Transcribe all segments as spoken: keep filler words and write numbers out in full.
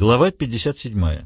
Глава пятьдесят седьмая.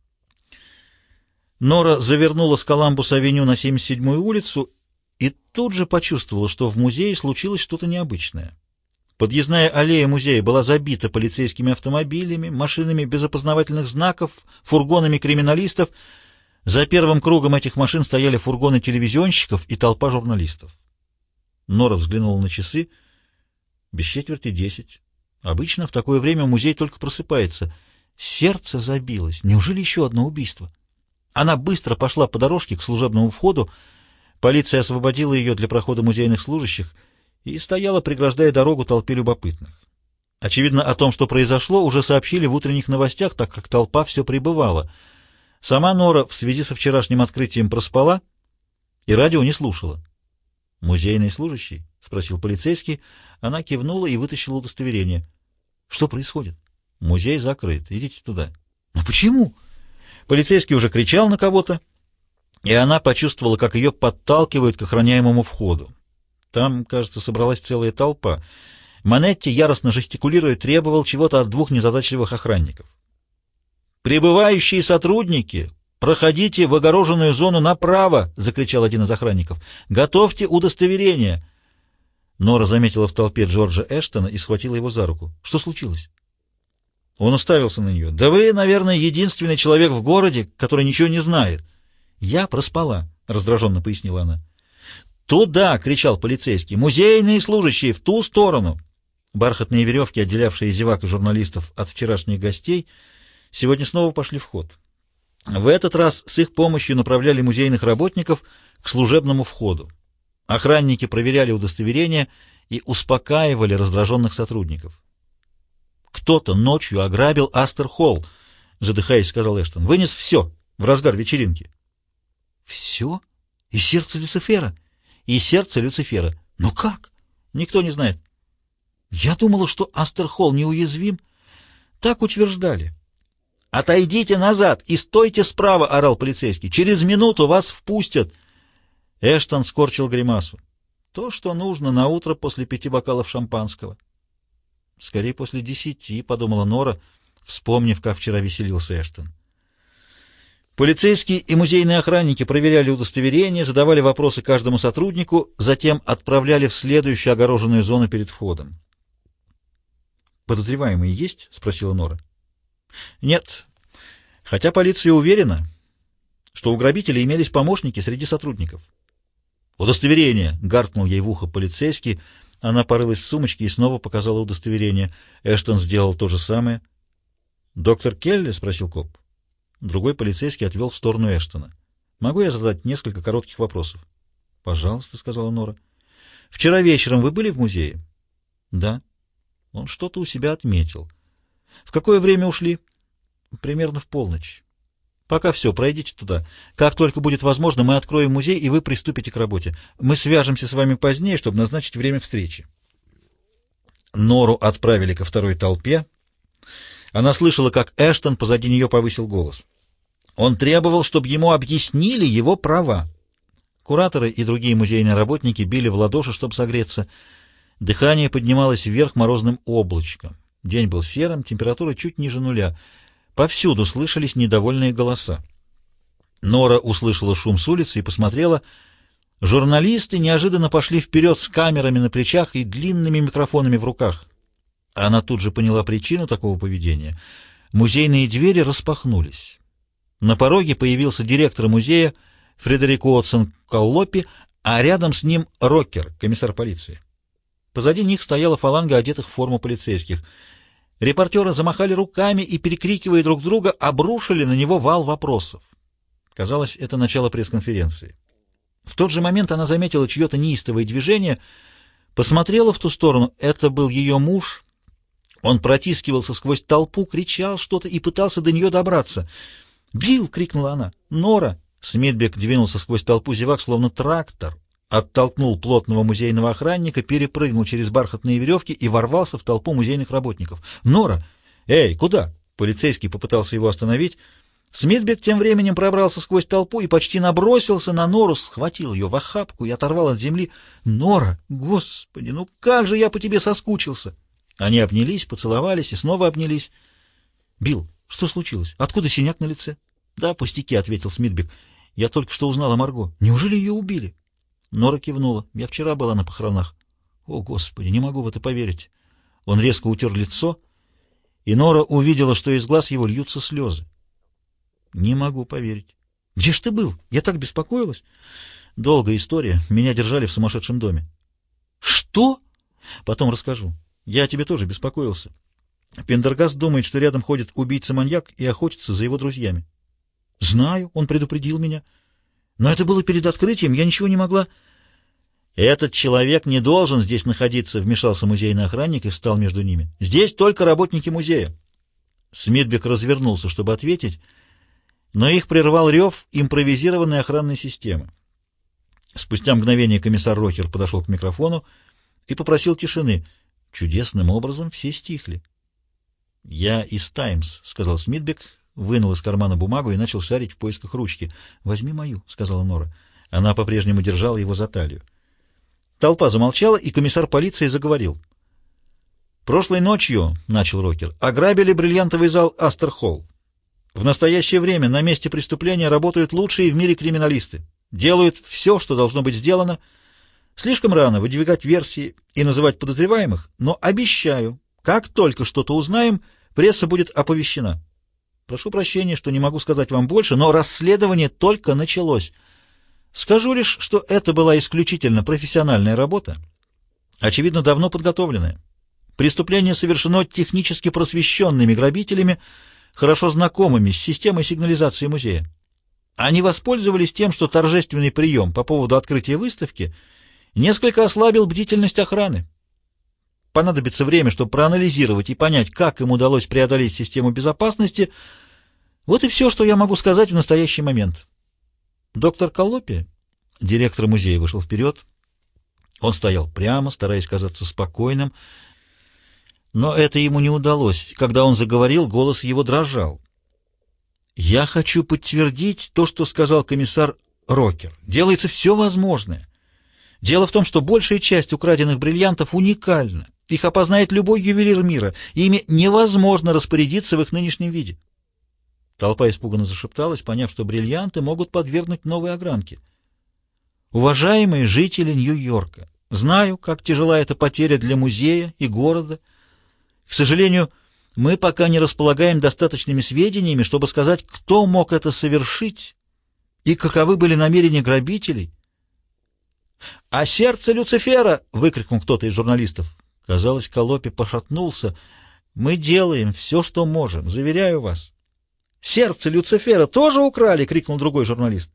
Нора завернула с Коламбус-авеню на семьдесят седьмую улицу и тут же почувствовала, что в музее случилось что-то необычное. Подъездная аллея музея была забита полицейскими автомобилями, машинами без опознавательных знаков, фургонами криминалистов. За первым кругом этих машин стояли фургоны телевизионщиков и толпа журналистов. Нора взглянула на часы. Без четверти десять. Обычно в такое время музей только просыпается. Сердце забилось. Неужели еще одно убийство? Она быстро пошла по дорожке к служебному входу. Полиция освободила ее для прохода музейных служащих и стояла, преграждая дорогу толпе любопытных. Очевидно, о том, что произошло, уже сообщили в утренних новостях, так как толпа все прибывала. Сама Нора в связи со вчерашним открытием проспала и радио не слушала. «Музейный служащий?» — спросил полицейский. Она кивнула и вытащила удостоверение. «Что происходит?» «Музей закрыт. Идите туда». «Но почему?» Полицейский уже кричал на кого-то, и она почувствовала, как ее подталкивают к охраняемому входу. Там, кажется, собралась целая толпа. Манетти, яростно жестикулируя, требовал чего-то от двух незадачливых охранников. «Прибывающие сотрудники, проходите в огороженную зону направо!» — закричал один из охранников. «Готовьте удостоверение!» Нора заметила в толпе Джорджа Эштона и схватила его за руку. «Что случилось?» Он уставился на нее. «Да вы, наверное, единственный человек в городе, который ничего не знает». «Я проспала», — раздраженно пояснила она. «Туда!» — кричал полицейский. «Музейные служащие! В ту сторону!» Бархатные веревки, отделявшие зевак и журналистов от вчерашних гостей, сегодня снова пошли в ход. В этот раз с их помощью направляли музейных работников к служебному входу. Охранники проверяли удостоверения и успокаивали раздраженных сотрудников. «Кто-то ночью ограбил Астер-Холл», — задыхаясь, сказал Эштон. «Вынес все в разгар вечеринки». «Все? И сердце Люцифера?» «И сердце Люцифера. Но как?» «Никто не знает». «Я думала, что Астер-Холл неуязвим». «Так утверждали». «Отойдите назад и стойте справа», — орал полицейский. «Через минуту вас впустят». Эштон скорчил гримасу. «То, что нужно на утро после пяти бокалов шампанского». «Скорее после десяти», — подумала Нора, вспомнив, как вчера веселился Эштон. Полицейские и музейные охранники проверяли удостоверения, задавали вопросы каждому сотруднику, затем отправляли в следующую огороженную зону перед входом. «Подозреваемые есть?» — спросила Нора. «Нет, хотя полиция уверена, что у грабителей имелись помощники среди сотрудников». «Удостоверение!» — гаркнул ей в ухо полицейский. Она порылась в сумочке и снова показала удостоверение. Эштон сделал то же самое. «Доктор Келли?» — спросил коп. Другой полицейский отвел в сторону Эштона. «Могу я задать несколько коротких вопросов?» «Пожалуйста», — сказала Нора. «Вчера вечером вы были в музее?» «Да». Он что-то у себя отметил. «В какое время ушли?» «Примерно в полночь». «Пока все, пройдите туда. Как только будет возможно, мы откроем музей, и вы приступите к работе. Мы свяжемся с вами позднее, чтобы назначить время встречи». Нору отправили ко второй толпе. Она слышала, как Эштон позади нее повысил голос. Он требовал, чтобы ему объяснили его права. Кураторы и другие музейные работники били в ладоши, чтобы согреться. Дыхание поднималось вверх морозным облачком. День был серым, температура чуть ниже нуля. Повсюду слышались недовольные голоса. Нора услышала шум с улицы и посмотрела. Журналисты неожиданно пошли вперед с камерами на плечах и длинными микрофонами в руках. Она тут же поняла причину такого поведения. Музейные двери распахнулись. На пороге появился директор музея Фредерик Уотсон Коллопи, а рядом с ним Рокер, комиссар полиции. Позади них стояла фаланга одетых в форму полицейских. Репортеры замахали руками и, перекрикивая друг друга, обрушили на него вал вопросов. Казалось, это начало пресс-конференции. В тот же момент она заметила чье-то неистовое движение, посмотрела в ту сторону. Это был ее муж. Он протискивался сквозь толпу, кричал что-то и пытался до нее добраться. «Билл!» — крикнула она. «Нора!» Смитбек двинулся сквозь толпу зевак, словно трактор, оттолкнул плотного музейного охранника, перепрыгнул через бархатные веревки и ворвался в толпу музейных работников. «Нора! Эй, куда?» Полицейский попытался его остановить. Смитбек тем временем пробрался сквозь толпу и почти набросился на Нору, схватил ее в охапку и оторвал от земли. «Нора! Господи, ну как же я по тебе соскучился!» Они обнялись, поцеловались и снова обнялись. «Билл, Что случилось? Откуда синяк на лице? Да, пустяки, — ответил Смитбек. Я только что узнал о Марго. Неужели ее убили? Нора кивнула. Я вчера была на похоронах. О, Господи, не могу в это поверить. Он резко утер лицо, и Нора увидела, что из глаз его льются слезы. Не могу поверить. Где ж ты был? Я так беспокоилась. Долгая история. Меня держали в сумасшедшем доме. Что? Потом расскажу. Я о тебе тоже беспокоился. Пендергаст думает, что рядом ходит убийца-маньяк и охотится за его друзьями. Знаю, он предупредил меня. Но это было перед открытием, я ничего не могла... Этот человек не должен здесь находиться, — вмешался музейный охранник и встал между ними. Здесь только работники музея. Смитбек развернулся, чтобы ответить, но их прервал рев импровизированной охранной системы. Спустя мгновение комиссар Рокер подошел к микрофону и попросил тишины. Чудесным образом все стихли. «Я из «Таймс», — сказал Смитбек, вынул из кармана бумагу и начал шарить в поисках ручки. «Возьми мою», — сказала Нора. Она по-прежнему держала его за талию. Толпа замолчала, и комиссар полиции заговорил. «Прошлой ночью, — начал Рокер, — ограбили бриллиантовый зал Астер-Холл. В настоящее время на месте преступления работают лучшие в мире криминалисты. Делают все, что должно быть сделано. Слишком рано выдвигать версии и называть подозреваемых, но обещаю, как только что-то узнаем, пресса будет оповещена. Прошу прощения, что не могу сказать вам больше, но расследование только началось. Скажу лишь, что это была исключительно профессиональная работа, очевидно, давно подготовленная. Преступление совершено технически просвещенными грабителями, хорошо знакомыми с системой сигнализации музея. Они воспользовались тем, что торжественный прием по поводу открытия выставки несколько ослабил бдительность охраны. Понадобится время, чтобы проанализировать и понять, как им удалось преодолеть систему безопасности. Вот и все, что я могу сказать в настоящий момент. Доктор Коллопи, директор музея, вышел вперед. Он стоял прямо, стараясь казаться спокойным, но это ему не удалось. Когда он заговорил, голос его дрожал. «Я хочу подтвердить то, что сказал комиссар Рокер. Делается все возможное. Дело в том, что большая часть украденных бриллиантов уникальна. Их опознает любой ювелир мира, и ими невозможно распорядиться в их нынешнем виде». Толпа испуганно зашепталась, поняв, что бриллианты могут подвергнуть новой огранке. «Уважаемые жители Нью-Йорка, знаю, как тяжела эта потеря для музея и города. К сожалению, мы пока не располагаем достаточными сведениями, чтобы сказать, кто мог это совершить и каковы были намерения грабителей». «А сердце Люцифера!» — выкрикнул кто-то из журналистов. Казалось, Коллопи пошатнулся. «Мы делаем все, что можем, заверяю вас». «Сердце Люцифера тоже украли!» — крикнул другой журналист.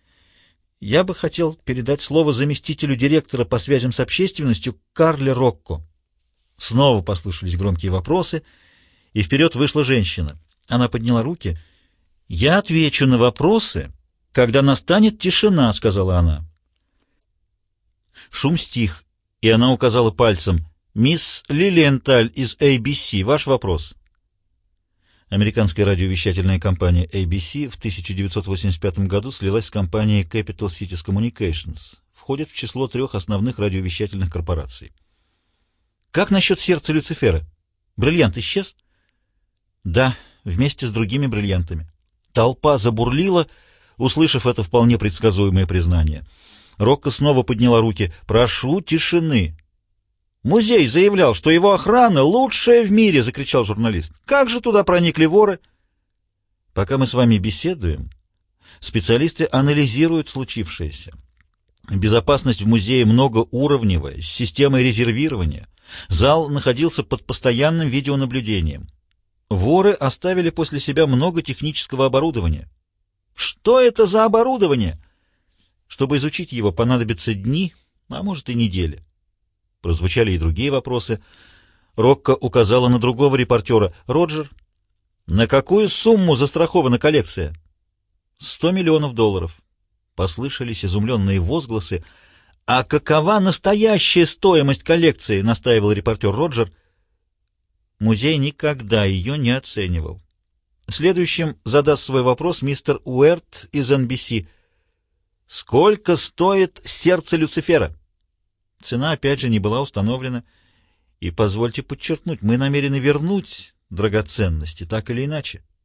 «Я бы хотел передать слово заместителю директора по связям с общественностью Карле Рокко». Снова послышались громкие вопросы, и вперед вышла женщина. Она подняла руки. «Я отвечу на вопросы, когда настанет тишина», — сказала она. Шум стих, и она указала пальцем. «Мисс Лилиенталь из эй би си, ваш вопрос». Американская радиовещательная компания эй би си в тысяча девятьсот восемьдесят пятом году слилась с компанией Capital Cities Communications, входит в число трех основных радиовещательных корпораций. «Как насчет сердца Люцифера? Бриллиант исчез?» «Да, вместе с другими бриллиантами». Толпа забурлила, услышав это вполне предсказуемое признание. Рокко снова подняла руки. «Прошу тишины!» «Музей заявлял, что его охрана лучшая в мире!» — закричал журналист. «Как же туда проникли воры?» «Пока мы с вами беседуем, специалисты анализируют случившееся. Безопасность в музее многоуровневая, с системой резервирования. Зал находился под постоянным видеонаблюдением. Воры оставили после себя много технического оборудования». «Что это за оборудование?» «Чтобы изучить его, понадобятся дни, а может и недели». Прозвучали и другие вопросы. Рокко указала на другого репортера. «Роджер, на какую сумму застрахована коллекция?» «Сто миллионов долларов». Послышались изумленные возгласы. «А какова настоящая стоимость коллекции?» — настаивал репортер Роджер. Музей никогда ее не оценивал. Следующим задаст свой вопрос мистер Уэрт из эн би си. «Сколько стоит сердце Люцифера?» Цена, опять же, не была установлена. И, позвольте подчеркнуть, мы намерены вернуть драгоценности, так или иначе.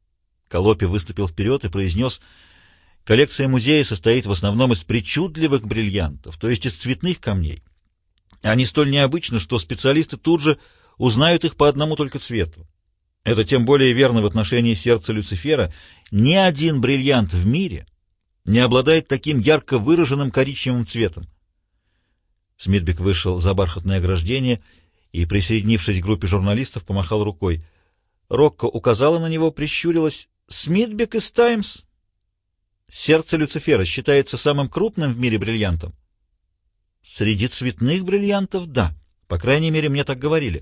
Колопи выступил вперед и произнес: коллекция музея состоит в основном из причудливых бриллиантов, то есть из цветных камней. Они столь необычны, что специалисты тут же узнают их по одному только цвету. Это тем более верно в отношении сердца Люцифера. Ни один бриллиант в мире не обладает таким ярко выраженным коричневым цветом. Смитбек вышел за бархатное ограждение и, присоединившись к группе журналистов, помахал рукой. Рокко указала на него, прищурилась. «Смитбек из «Таймс». Сердце Люцифера считается самым крупным в мире бриллиантом. Среди цветных бриллиантов — да. По крайней мере, мне так говорили.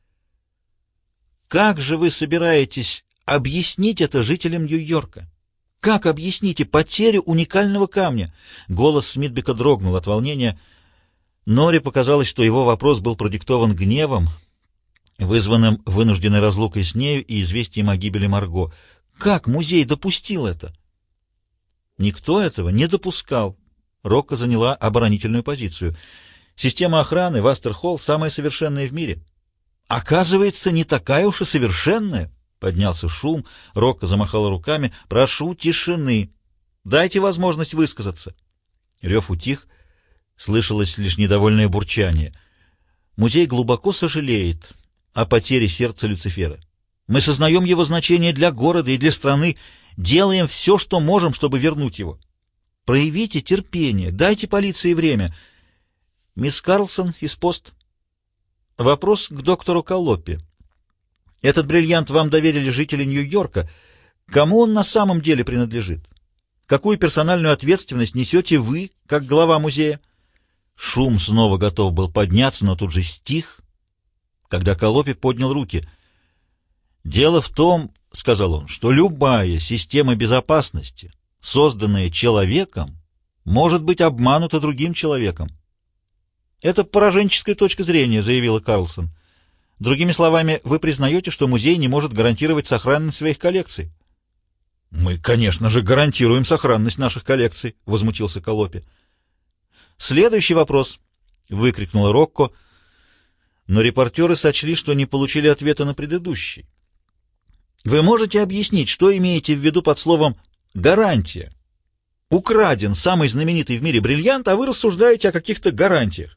Как же вы собираетесь объяснить это жителям Нью-Йорка? Как объясните потерю уникального камня? Голос Смитбека дрогнул от волнения. Нори показалось, что его вопрос был продиктован гневом, вызванным вынужденной разлукой с нею и известием о гибели Марго. Как музей допустил это? Никто этого не допускал. Рокко заняла оборонительную позицию. Система охраны в Астер-Холл самая совершенная в мире. Оказывается, не такая уж и совершенная. Поднялся шум, Рокко замахала руками. Прошу тишины. Дайте возможность высказаться. Рев утих, слышалось лишь недовольное бурчание. Музей глубоко сожалеет о потере сердца Люцифера. Мы сознаем его значение для города и для страны, делаем все, что можем, чтобы вернуть его. Проявите терпение, дайте полиции время. Мисс Карлсон из пост. Вопрос к доктору Колопи. Этот бриллиант вам доверили жители Нью-Йорка. Кому он на самом деле принадлежит? Какую персональную ответственность несете вы, как глава музея? Шум снова готов был подняться, но тут же стих, когда Колопи поднял руки. «Дело в том, — сказал он, — что любая система безопасности, созданная человеком, может быть обманута другим человеком». «Это пораженческая точка зрения», — заявила Карлсон. «Другими словами, вы признаете, что музей не может гарантировать сохранность своих коллекций?» «Мы, конечно же, гарантируем сохранность наших коллекций», — возмутился Колопи. «Следующий вопрос», — выкрикнула Рокко, но репортеры сочли, что не получили ответа на предыдущий. «Вы можете объяснить, что имеете в виду под словом «гарантия»? Украден самый знаменитый в мире бриллиант, а вы рассуждаете о каких-то гарантиях».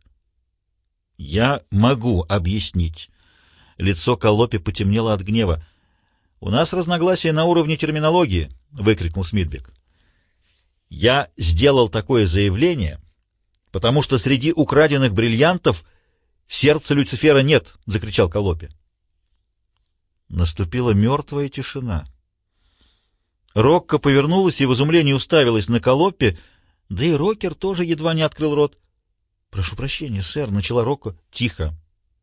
«Я могу объяснить». Лицо Колопи потемнело от гнева. «У нас разногласия на уровне терминологии», — выкрикнул Смитбек. «Я сделал такое заявление, потому что среди украденных бриллиантов сердца Люцифера нет», — закричал Колопи. Наступила мертвая тишина. Рокко повернулась и в изумлении уставилась на Колопи, да и Рокер тоже едва не открыл рот. «Прошу прощения, сэр», — начала Рокко. «Тихо.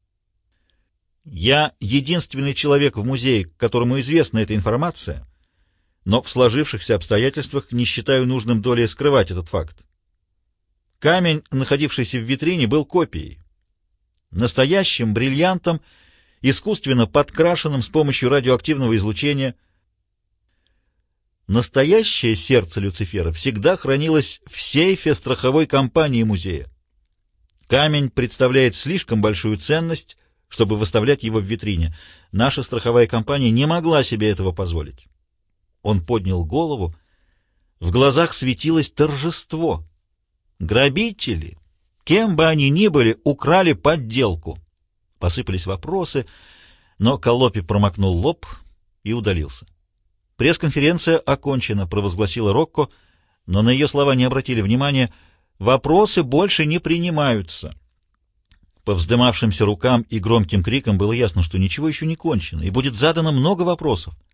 Я единственный человек в музее, которому известна эта информация, но в сложившихся обстоятельствах не считаю нужным долей скрывать этот факт. Камень, находившийся в витрине, был копией. Настоящим бриллиантом, искусственно подкрашенным с помощью радиоактивного излучения. Настоящее сердце Люцифера всегда хранилось в сейфе страховой компании музея. Камень представляет слишком большую ценность, чтобы выставлять его в витрине. Наша страховая компания не могла себе этого позволить». Он поднял голову. В глазах светилось торжество. Грабители, кем бы они ни были, украли подделку. Посыпались вопросы, но Колопи промокнул лоб и удалился. «Пресс-конференция окончена», — провозгласила Рокко, но на ее слова не обратили внимания. «Вопросы больше не принимаются». По вздымавшимся рукам и громким крикам было ясно, что ничего еще не кончено, и будет задано много вопросов.